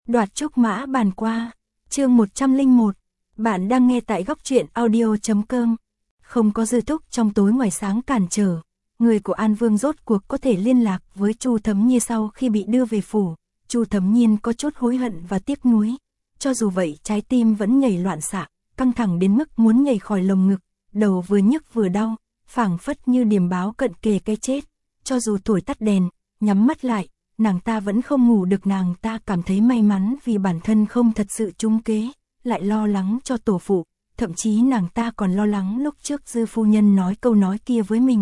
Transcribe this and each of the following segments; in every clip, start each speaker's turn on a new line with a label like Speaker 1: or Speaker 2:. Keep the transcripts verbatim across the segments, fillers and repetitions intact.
Speaker 1: Đoạt trúc mã bàn qua, chương một trăm lẻ một. Bạn đang nghe tại góc truyện audio chấm com. Không có Dư Túc trong tối ngoài sáng cản trở, người của An Vương rốt cuộc có thể liên lạc với Chu Thấm Nhi sau khi bị đưa về phủ. Chu Thấm Nhiên có chút hối hận và tiếc nuối. Cho dù vậy, trái tim vẫn nhảy loạn xạ, căng thẳng đến mức muốn nhảy khỏi lồng ngực, đầu vừa nhức vừa đau, phảng phất như điềm báo cận kề cái chết. Cho dù thổi tắt đèn, nhắm mắt lại, nàng ta vẫn không ngủ được. Nàng ta cảm thấy may mắn vì bản thân không thật sự trúng kế, lại lo lắng cho tổ phụ, thậm chí nàng ta còn lo lắng lúc trước Dư phu nhân nói câu nói kia với mình.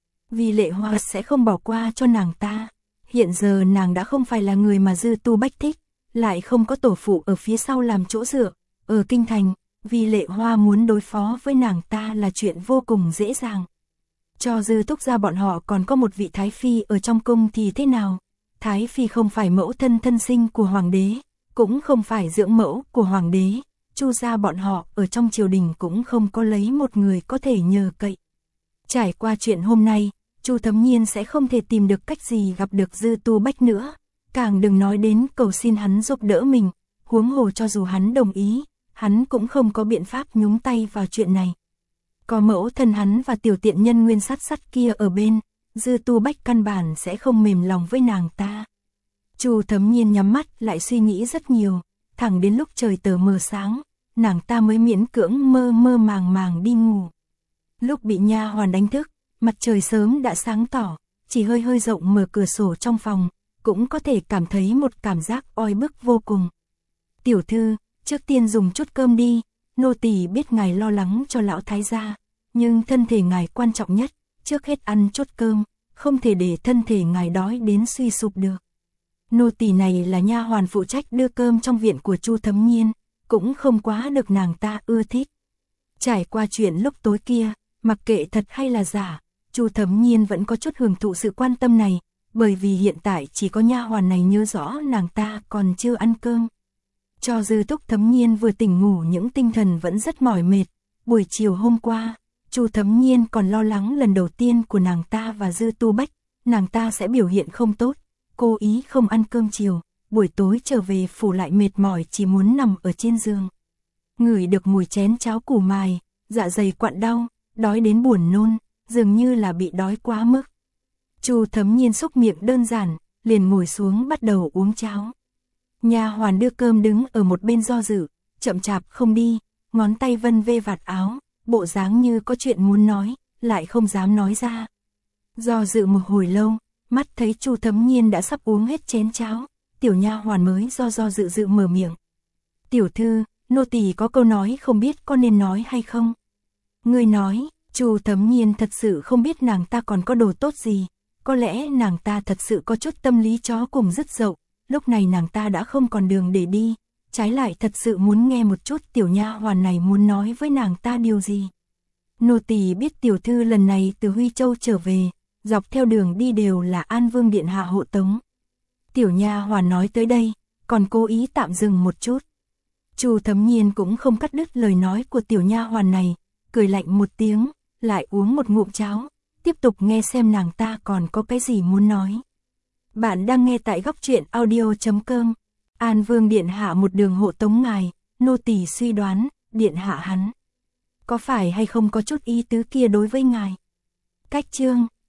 Speaker 1: Vì Lệ Hoa sẽ không bỏ qua cho nàng ta. Hiện giờ nàng đã không phải là người mà Dư Tu Bách thích, lại không có tổ phụ ở phía sau làm chỗ dựa. Ở kinh thành, vì Lệ Hoa muốn đối phó với nàng ta là chuyện vô cùng dễ dàng. Cho Dư Túc gia bọn họ còn có một vị Thái Phi ở trong cung thì thế nào? Thái Phi không phải mẫu thân thân sinh của Hoàng đế, cũng không phải dưỡng mẫu của Hoàng đế. Chu gia bọn họ ở trong triều đình cũng không có lấy một người có thể nhờ cậy. Trải qua chuyện hôm nay, Chu Thấm Nhiên sẽ không thể tìm được cách gì gặp được Dư Tu Bách nữa, càng đừng nói đến cầu xin hắn giúp đỡ mình. Huống hồ cho dù hắn đồng ý, hắn cũng không có biện pháp nhúng tay vào chuyện này. Có mẫu thân hắn và tiểu tiện nhân Nguyên Sắt Sắt kia ở bên, Dư Tu Bách căn bản sẽ không mềm lòng với nàng ta. Chu Thấm Nhiên nhắm mắt lại suy nghĩ rất nhiều, thẳng đến lúc trời tờ mờ sáng, nàng ta mới miễn cưỡng mơ mơ màng màng đi ngủ. Lúc bị nha hoàn đánh thức, mặt trời sớm đã sáng tỏ, chỉ hơi hơi rộng mở cửa sổ trong phòng, cũng có thể cảm thấy một cảm giác oi bức vô cùng. Tiểu thư, trước tiên dùng chút cơm đi, nô tỳ biết ngài lo lắng cho lão thái gia, nhưng thân thể ngài quan trọng nhất, trước hết ăn chút cơm, không thể để thân thể ngài đói đến suy sụp được. Nô tỳ này là nha hoàn phụ trách đưa cơm trong viện của Chu Thấm Nhiên, cũng không quá được nàng ta ưa thích. Trải qua chuyện lúc tối kia, mặc kệ thật hay là giả, Chu Thấm Nhiên vẫn có chút hưởng thụ sự quan tâm này, bởi vì hiện tại chỉ có nha hoàn này nhớ rõ nàng ta còn chưa ăn cơm. Cho Dư Túc Thấm Nhiên vừa tỉnh ngủ những tinh thần vẫn rất mỏi mệt. Buổi chiều hôm qua, Chu Thấm Nhiên còn lo lắng lần đầu tiên của nàng ta và Dư Tu Bách, nàng ta sẽ biểu hiện không tốt, cố ý không ăn cơm chiều, buổi tối trở về phủ lại mệt mỏi chỉ muốn nằm ở trên giường. Ngửi được mùi chén cháo củ mài, dạ dày quặn đau, đói đến buồn nôn, dường như là bị đói quá mức. Chu Thấm Nhiên xúc miệng đơn giản, liền ngồi xuống bắt đầu uống cháo. Nha hoàn đưa cơm đứng ở một bên do dự, chậm chạp không đi, ngón tay vân vê vạt áo, bộ dáng như có chuyện muốn nói, lại không dám nói ra. Do dự một hồi lâu, mắt thấy Chu Thấm Nhiên đã sắp uống hết chén cháo, tiểu nha hoàn mới do do dự dự mở miệng. Tiểu thư, nô tỳ có câu nói không biết có nên nói hay không? Ngươi nói. Chu Thấm Nhiên thật sự không biết nàng ta còn có đồ tốt gì, có lẽ nàng ta thật sự có chút tâm lý chó cùng dứt dậu, lúc này nàng ta đã không còn đường để đi, trái lại thật sự muốn nghe một chút tiểu nha hoàn này muốn nói với nàng ta điều gì. Nô tỳ biết tiểu thư lần này từ Huy Châu trở về, dọc theo đường đi đều là An Vương điện hạ hộ tống. Tiểu nha hoàn nói tới đây, còn cố ý tạm dừng một chút. Chu Thấm Nhiên cũng không cắt đứt lời nói của tiểu nha hoàn này, cười lạnh một tiếng, lại uống một ngụm cháo, tiếp tục nghe xem nàng ta còn có cái gì muốn nói. Bạn đang nghe tại góc truyện audio chấm com. An Vương điện hạ một đường hộ tống ngài, nô tỳ suy đoán, điện hạ hắn có phải hay không có chút ý tứ kia đối với ngài. Cách chương,